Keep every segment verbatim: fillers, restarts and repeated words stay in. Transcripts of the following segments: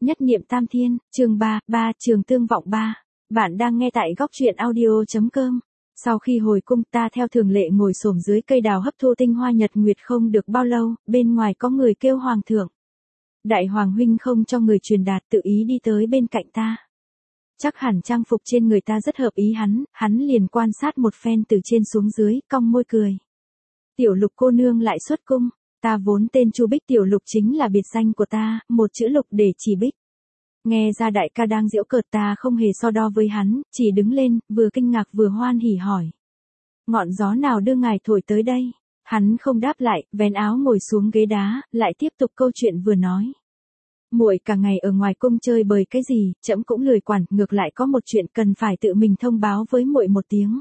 Nhất niệm tam thiên, chương ba, ba trường tương vọng ba. Bạn đang nghe tại góc truyện audio.com. Sau khi hồi cung ta theo thường lệ ngồi xổm dưới cây đào hấp thu tinh hoa nhật nguyệt không được bao lâu, bên ngoài có người kêu hoàng thượng. Đại hoàng huynh không cho người truyền đạt tự ý đi tới bên cạnh ta. Chắc hẳn trang phục trên người ta rất hợp ý hắn, hắn liền quan sát một phen từ trên xuống dưới, cong môi cười. Tiểu Lục cô nương lại xuất cung. Ta vốn tên Chu Bích, Tiểu Lục chính là biệt danh của ta, một chữ Lục để chỉ Bích. Nghe ra đại ca đang giễu cợt, ta không hề so đo với hắn, chỉ đứng lên, vừa kinh ngạc vừa hoan hỉ hỏi. Ngọn gió nào đưa ngài thổi tới đây? Hắn không đáp lại, vén áo ngồi xuống ghế đá, lại tiếp tục câu chuyện vừa nói. Muội cả ngày ở ngoài cung chơi bời cái gì, trẫm cũng lười quản, ngược lại có một chuyện cần phải tự mình thông báo với muội một tiếng.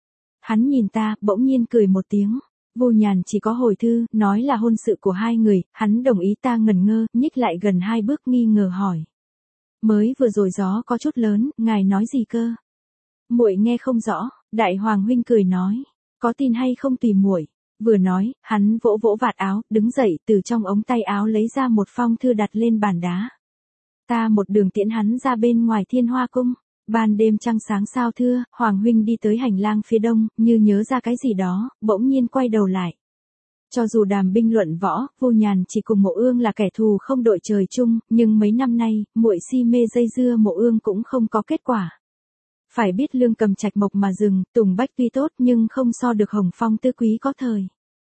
Hắn nhìn ta, bỗng nhiên cười một tiếng. Vô Nhàn chỉ có hồi thư, nói là hôn sự của hai người, hắn đồng ý. Ta ngẩn ngơ, nhích lại gần hai bước nghi ngờ hỏi. Mới vừa rồi gió có chút lớn, ngài nói gì cơ? Muội nghe không rõ, đại hoàng huynh cười nói. Có tin hay không tùy muội. Vừa nói, hắn vỗ vỗ vạt áo, đứng dậy, từ trong ống tay áo lấy ra một phong thư đặt lên bàn đá. Ta một đường tiễn hắn ra bên ngoài Thiên Hoa cung. Ban đêm trăng sáng sao thưa, Hoàng huynh đi tới hành lang phía đông, như nhớ ra cái gì đó, bỗng nhiên quay đầu lại. Cho dù đàm binh luận võ, Vô Nhàn chỉ cùng Mộ Ương là kẻ thù không đội trời chung, nhưng mấy năm nay, muội si mê dây dưa Mộ Ương cũng không có kết quả. Phải biết lương cầm trạch mộc mà rừng, tùng bách tuy tốt nhưng không so được hồng phong tứ quý có thời.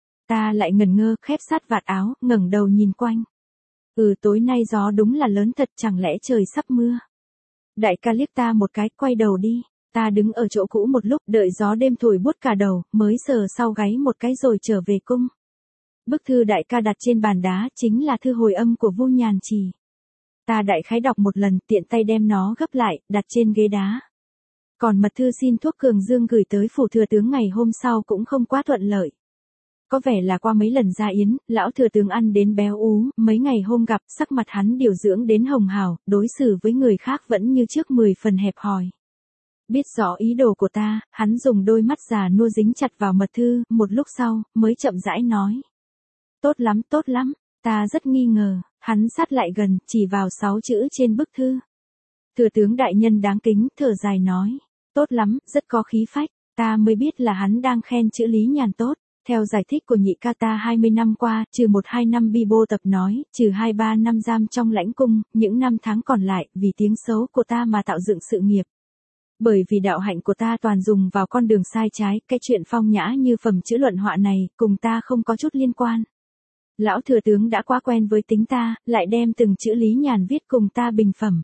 Ta lại ngần ngơ, khép sát vạt áo, ngẩng đầu nhìn quanh. Ừ, tối nay gió đúng là lớn thật, chẳng lẽ trời sắp mưa. Đại ca liếc ta một cái, quay đầu đi. Ta đứng ở chỗ cũ một lúc, đợi gió đêm thổi buốt cả đầu, mới sờ sau gáy một cái rồi trở về cung. Bức thư đại ca đặt trên bàn đá chính là thư hồi âm của Vu Nhàn Trì. Ta đại khái đọc một lần, tiện tay đem nó gấp lại, đặt trên ghế đá. Còn mật thư xin thuốc cường dương gửi tới phủ thừa tướng ngày hôm sau cũng không quá thuận lợi. Có vẻ là qua mấy lần ra yến, lão thừa tướng ăn đến béo ú, mấy ngày hôm gặp, sắc mặt hắn điều dưỡng đến hồng hào, đối xử với người khác vẫn như trước mười phần hẹp hòi. Biết rõ ý đồ của ta, hắn dùng đôi mắt già nua dính chặt vào mật thư, một lúc sau, mới chậm rãi nói. Tốt lắm, tốt lắm, ta rất nghi ngờ, hắn sát lại gần, chỉ vào sáu chữ trên bức thư. Thừa tướng đại nhân đáng kính, thở dài nói. Tốt lắm, rất có khí phách, ta mới biết là hắn đang khen chữ Lý Nhàn tốt. Theo giải thích của nhị ca ta hai mươi năm qua, trừ một hai năm bi bô tập nói, trừ hai ba năm giam trong lãnh cung, những năm tháng còn lại, vì tiếng xấu của ta mà tạo dựng sự nghiệp. Bởi vì đạo hạnh của ta toàn dùng vào con đường sai trái, cái chuyện phong nhã như phẩm chữ luận họa này, cùng ta không có chút liên quan. Lão thừa tướng đã quá quen với tính ta, lại đem từng chữ Lý Nhàn viết cùng ta bình phẩm.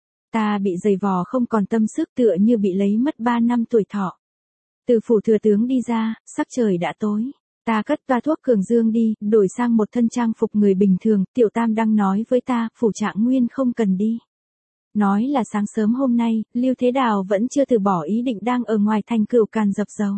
Ta bị dày vò không còn tâm sức, tựa như bị lấy mất ba năm tuổi thọ. Từ phủ thừa tướng đi ra, sắc trời đã tối. Ta cất toa thuốc cường dương đi, đổi sang một thân trang phục người bình thường. Tiểu Tam đang nói với ta, phủ Trạng Nguyên không cần đi. Nói là sáng sớm hôm nay, Lưu Thế Đào vẫn chưa từ bỏ ý định, đang ở ngoài thành Cửu Càn dập dầu.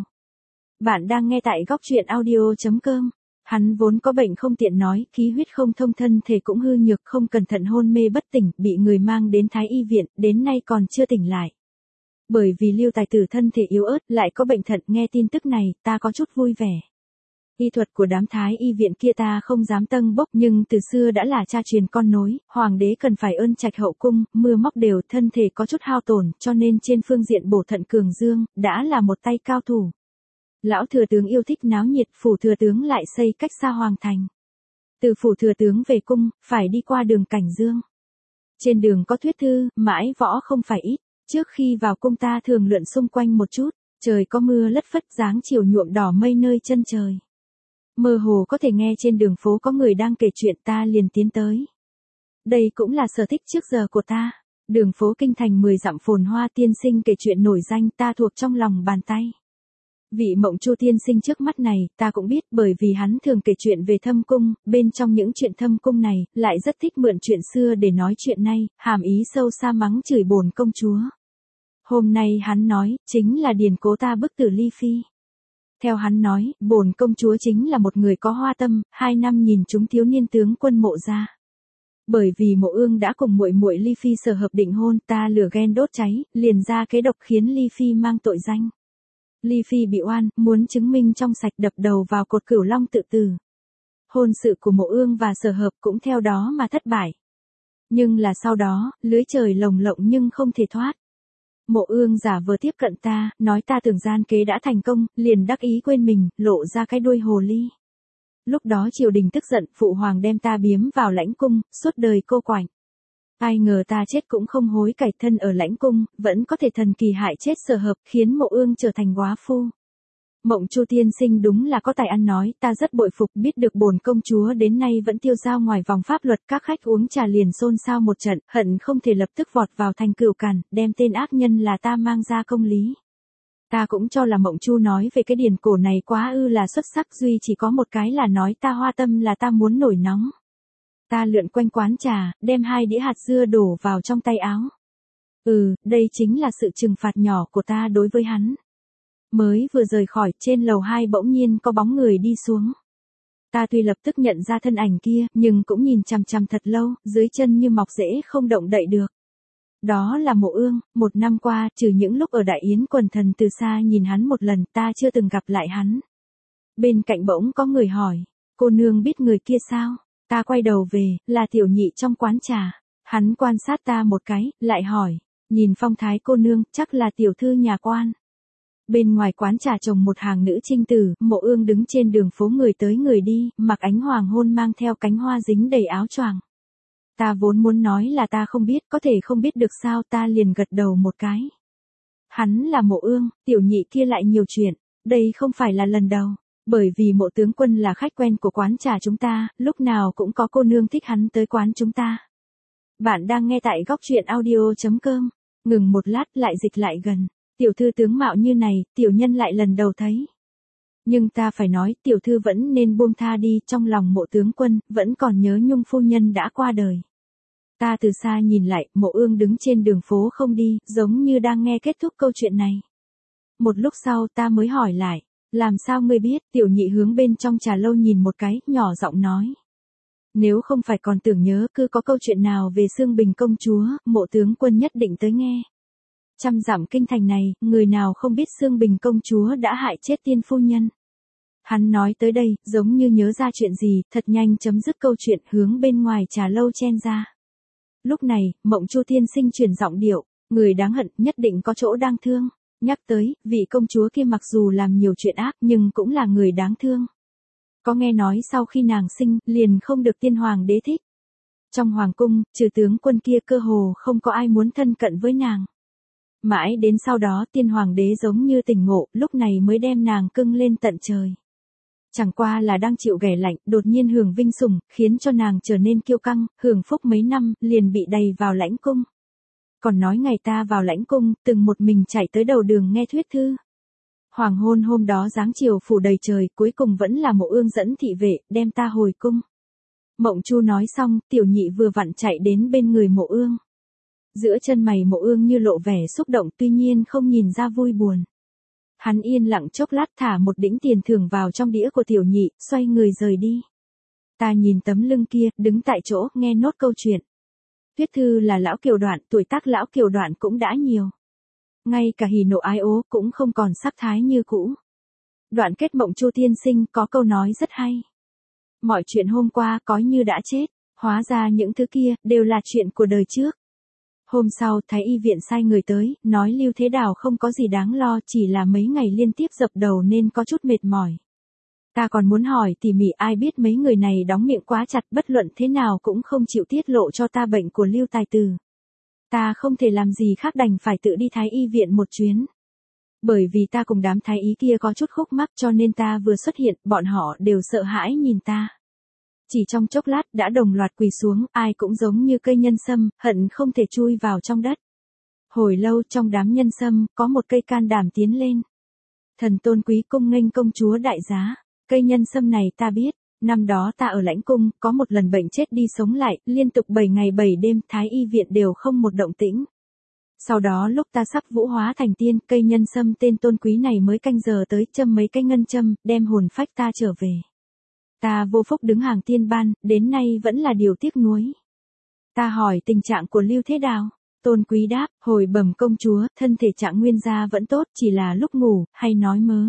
Bạn đang nghe tại góc truyện audio.com. Hắn vốn có bệnh không tiện nói, khí huyết không thông, thân thể cũng hư nhược, không cẩn thận hôn mê bất tỉnh, bị người mang đến Thái Y viện, đến nay còn chưa tỉnh lại. Bởi vì Lưu tài tử thân thể yếu ớt, lại có bệnh thận, nghe tin tức này, ta có chút vui vẻ. Y thuật của đám Thái Y viện kia ta không dám tâng bốc, nhưng từ xưa đã là cha truyền con nối, hoàng đế cần phải ơn trạch hậu cung, mưa móc đều, thân thể có chút hao tổn, cho nên trên phương diện bổ thận cường dương, đã là một tay cao thủ. Lão thừa tướng yêu thích náo nhiệt, phủ thừa tướng lại xây cách xa hoàng thành. Từ phủ thừa tướng về cung, phải đi qua đường Cảnh Dương. Trên đường có thuyết thư, mãi võ không phải ít. Trước khi vào cung ta thường lượn xung quanh một chút, trời có mưa lất phất, dáng chiều nhuộm đỏ mây nơi chân trời. Mơ hồ có thể nghe trên đường phố có người đang kể chuyện, ta liền tiến tới. Đây cũng là sở thích trước giờ của ta. Đường phố kinh thành mười dặm phồn hoa, tiên sinh kể chuyện nổi danh, ta thuộc trong lòng bàn tay. Vị Mộng Chu tiên sinh trước mắt này, ta cũng biết, bởi vì hắn thường kể chuyện về thâm cung, bên trong những chuyện thâm cung này, lại rất thích mượn chuyện xưa để nói chuyện nay, hàm ý sâu xa mắng chửi bổn công chúa. Hôm nay hắn nói, chính là điển cố ta bức tử ly phi. Theo hắn nói, bổn công chúa chính là một người có hoa tâm, hai năm nhìn chúng thiếu niên tướng quân Mộ gia. Bởi vì Mộ Ương đã cùng muội muội Ly Phi sở hợp định hôn, ta lửa ghen đốt cháy, liền ra kế độc khiến Ly Phi mang tội danh. Ly Phi bị oan, muốn chứng minh trong sạch, đập đầu vào cột Cửu Long tự tử. Hôn sự của Mộ Ương và sở hợp cũng theo đó mà thất bại. Nhưng là sau đó, lưới trời lồng lộng nhưng không thể thoát. Mộ Ương giả vờ tiếp cận ta, nói ta tưởng gian kế đã thành công, liền đắc ý quên mình, lộ ra cái đuôi hồ ly. Lúc đó triều đình tức giận, phụ hoàng đem ta biếm vào lãnh cung, suốt đời cô quạnh. Ai ngờ ta chết cũng không hối cải, thân ở lãnh cung, vẫn có thể thần kỳ hại chết Sở Hợp, khiến Mộ Ương trở thành góa phu. Mộng Chu tiên sinh đúng là có tài ăn nói, ta rất bội phục, biết được bổn công chúa đến nay vẫn tiêu dao ngoài vòng pháp luật, các khách uống trà liền xôn xao một trận, hận không thể lập tức vọt vào thành cửu càn, đem tên ác nhân là ta mang ra công lý. Ta cũng cho là Mộng Chu nói về cái điển cổ này quá ư là xuất sắc, duy chỉ có một cái là nói ta hoa tâm là ta muốn nổi nóng. Ta lượn quanh quán trà, đem hai đĩa hạt dưa đổ vào trong tay áo. Ừ, đây chính là sự trừng phạt nhỏ của ta đối với hắn. Mới vừa rời khỏi, trên lầu hai bỗng nhiên có bóng người đi xuống. Ta tuy lập tức nhận ra thân ảnh kia, nhưng cũng nhìn chằm chằm thật lâu, dưới chân như mọc rễ không động đậy được. Đó là Mộ Ương, một năm qua, trừ những lúc ở Đại Yến quần thần từ xa nhìn hắn một lần, ta chưa từng gặp lại hắn. Bên cạnh bỗng có người hỏi, cô nương biết người kia sao? Ta quay đầu về, là Tiểu Nhị trong quán trà. Hắn quan sát ta một cái, lại hỏi, nhìn phong thái cô nương, chắc là tiểu thư nhà quan. Bên ngoài quán trà trồng một hàng nữ trinh tử, Mộ Ương đứng trên đường phố người tới người đi, mặc ánh hoàng hôn mang theo cánh hoa dính đầy áo choàng. Ta vốn muốn nói là ta không biết, có thể không biết được sao, ta liền gật đầu một cái. Hắn là Mộ Ương, Tiểu Nhị kia lại nhiều chuyện, đây không phải là lần đầu, bởi vì Mộ tướng quân là khách quen của quán trà chúng ta, lúc nào cũng có cô nương thích hắn tới quán chúng ta. Bạn đang nghe tại góc truyện audio chấm com, ngừng một lát lại dịch lại gần. Tiểu thư tướng mạo như này, tiểu nhân lại lần đầu thấy. Nhưng ta phải nói, tiểu thư vẫn nên buông tha đi, trong lòng Mộ tướng quân, vẫn còn nhớ Nhung phu nhân đã qua đời. Ta từ xa nhìn lại, Mộ Ương đứng trên đường phố không đi, giống như đang nghe kết thúc câu chuyện này. Một lúc sau ta mới hỏi lại, làm sao ngươi biết? Tiểu Nhị hướng bên trong trà lâu nhìn một cái, nhỏ giọng nói. Nếu không phải còn tưởng nhớ cứ có câu chuyện nào về Xương Bình công chúa, Mộ tướng quân nhất định tới nghe. Trăm dặm kinh thành này, người nào không biết Xương Bình công chúa đã hại chết tiên phu nhân. Hắn nói tới đây, giống như nhớ ra chuyện gì, thật nhanh chấm dứt câu chuyện, hướng bên ngoài trà lâu chen ra. Lúc này, Mộng Chu tiên sinh chuyển giọng điệu, người đáng hận nhất định có chỗ đang thương. Nhắc tới, vị công chúa kia mặc dù làm nhiều chuyện ác nhưng cũng là người đáng thương. Có nghe nói sau khi nàng sinh, liền không được tiên hoàng đế thích. Trong hoàng cung, trừ tướng quân kia cơ hồ không có ai muốn thân cận với nàng. Mãi đến sau đó tiên hoàng đế giống như tỉnh ngộ, lúc này mới đem nàng cưng lên tận trời. Chẳng qua là đang chịu ghẻ lạnh, đột nhiên hưởng vinh sủng, khiến cho nàng trở nên kiêu căng, hưởng phúc mấy năm, liền bị đầy vào lãnh cung. Còn nói ngày ta vào lãnh cung, từng một mình chạy tới đầu đường nghe thuyết thư. Hoàng hôn hôm đó dáng chiều phủ đầy trời, cuối cùng vẫn là Mộ Ương dẫn thị vệ, đem ta hồi cung. Mộng Chu nói xong, Tiểu Nhị vừa vặn chạy đến bên người Mộ Ương. Giữa chân mày Mộ Ương như lộ vẻ xúc động, tuy nhiên không nhìn ra vui buồn. Hắn yên lặng chốc lát thả một đĩnh tiền thưởng vào trong đĩa của Tiểu Nhị, xoay người rời đi. Ta nhìn tấm lưng kia, đứng tại chỗ, nghe nốt câu chuyện. Thuyết thư là lão Kiều Đoạn, tuổi tác lão Kiều Đoạn cũng đã nhiều. Ngay cả hỉ nộ ái ố cũng không còn sắc thái như cũ. Đoạn kết Mộng Chu tiên sinh có câu nói rất hay. Mọi chuyện hôm qua có như đã chết, hóa ra những thứ kia đều là chuyện của đời trước. Hôm sau, Thái y viện sai người tới, nói Lưu Thế Đào không có gì đáng lo, chỉ là mấy ngày liên tiếp dập đầu nên có chút mệt mỏi. Ta còn muốn hỏi tỉ mỉ, ai biết mấy người này đóng miệng quá chặt, bất luận thế nào cũng không chịu tiết lộ cho ta bệnh của Lưu Tài Tử. Ta không thể làm gì khác đành phải tự đi Thái y viện một chuyến. Bởi vì ta cùng đám thái y kia có chút khúc mắc cho nên ta vừa xuất hiện, bọn họ đều sợ hãi nhìn ta. Chỉ trong chốc lát đã đồng loạt quỳ xuống, ai cũng giống như cây nhân sâm, hận không thể chui vào trong đất. Hồi lâu trong đám nhân sâm, có một cây can đảm tiến lên. Thần tôn quý cung nghênh công chúa đại giá. Cây nhân sâm này ta biết, năm đó ta ở lãnh cung, có một lần bệnh chết đi sống lại, liên tục bảy ngày bảy đêm, Thái y viện đều không một động tĩnh. Sau đó lúc ta sắp vũ hóa thành tiên, cây nhân sâm tên tôn quý này mới canh giờ tới châm mấy cái ngân châm, đem hồn phách ta trở về. Ta vô phúc đứng hàng tiên ban, đến nay vẫn là điều tiếc nuối. Ta hỏi tình trạng của Lưu Thế Đào. Tôn quý đáp, hồi bẩm công chúa, thân thể Trạng Nguyên gia vẫn tốt, chỉ là lúc ngủ, hay nói mớ.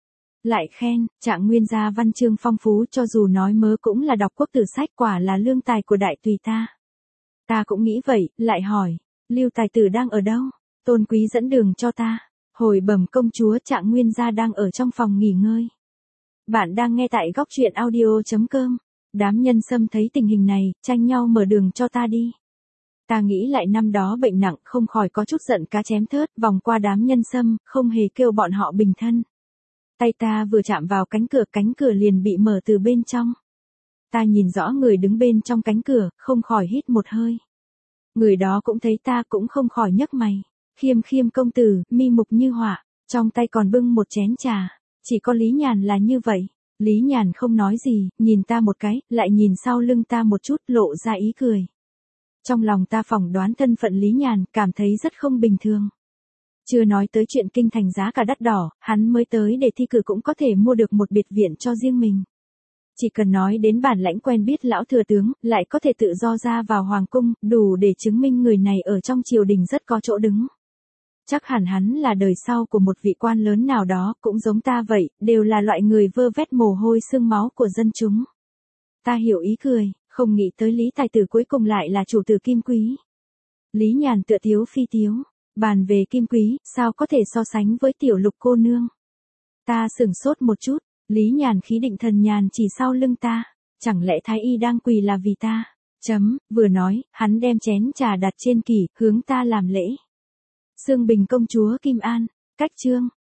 Lại khen, Trạng Nguyên gia văn chương phong phú, cho dù nói mớ cũng là đọc quốc tử sách, quả là lương tài của đại tùy ta. Ta cũng nghĩ vậy, lại hỏi, Lưu tài tử đang ở đâu? Tôn quý dẫn đường cho ta. Hồi bẩm công chúa, Trạng Nguyên gia đang ở trong phòng nghỉ ngơi. Bạn đang nghe tại góc truyện audio.com. Đám nhân sâm thấy tình hình này, tranh nhau mở đường cho ta đi. Ta nghĩ lại năm đó bệnh nặng, không khỏi có chút giận cá chém thớt, vòng qua đám nhân sâm, không hề kêu bọn họ bình thân. Tay ta vừa chạm vào cánh cửa, cánh cửa liền bị mở từ bên trong. Ta nhìn rõ người đứng bên trong cánh cửa, không khỏi hít một hơi. Người đó cũng thấy ta, cũng không khỏi nhấc mày. Khiêm Khiêm công tử, mi mục như họa, trong tay còn bưng một chén trà. Chỉ có Lý Nhàn là như vậy. Lý Nhàn không nói gì, nhìn ta một cái, lại nhìn sau lưng ta một chút, lộ ra ý cười. Trong lòng ta phỏng đoán thân phận Lý Nhàn, cảm thấy rất không bình thường. Chưa nói tới chuyện kinh thành giá cả đắt đỏ, hắn mới tới để thi cử cũng có thể mua được một biệt viện cho riêng mình. Chỉ cần nói đến bản lãnh quen biết lão thừa tướng, lại có thể tự do ra vào hoàng cung, đủ để chứng minh người này ở trong triều đình rất có chỗ đứng. Chắc hẳn hắn là đời sau của một vị quan lớn nào đó, cũng giống ta vậy, đều là loại người vơ vét mồ hôi xương máu của dân chúng. Ta hiểu ý cười, không nghĩ tới Lý tài tử cuối cùng lại là chủ tử Kim Quý. Lý Nhàn tựa tiếu phi tiếu, bàn về Kim Quý, sao có thể so sánh với tiểu Lục cô nương. Ta sửng sốt một chút, Lý Nhàn khí định thần nhàn chỉ sau lưng ta, chẳng lẽ thái y đang quỳ là vì ta? Chấm, vừa nói, hắn đem chén trà đặt trên kỷ, hướng ta làm lễ. Sương Bình công chúa Kim An, cách chương.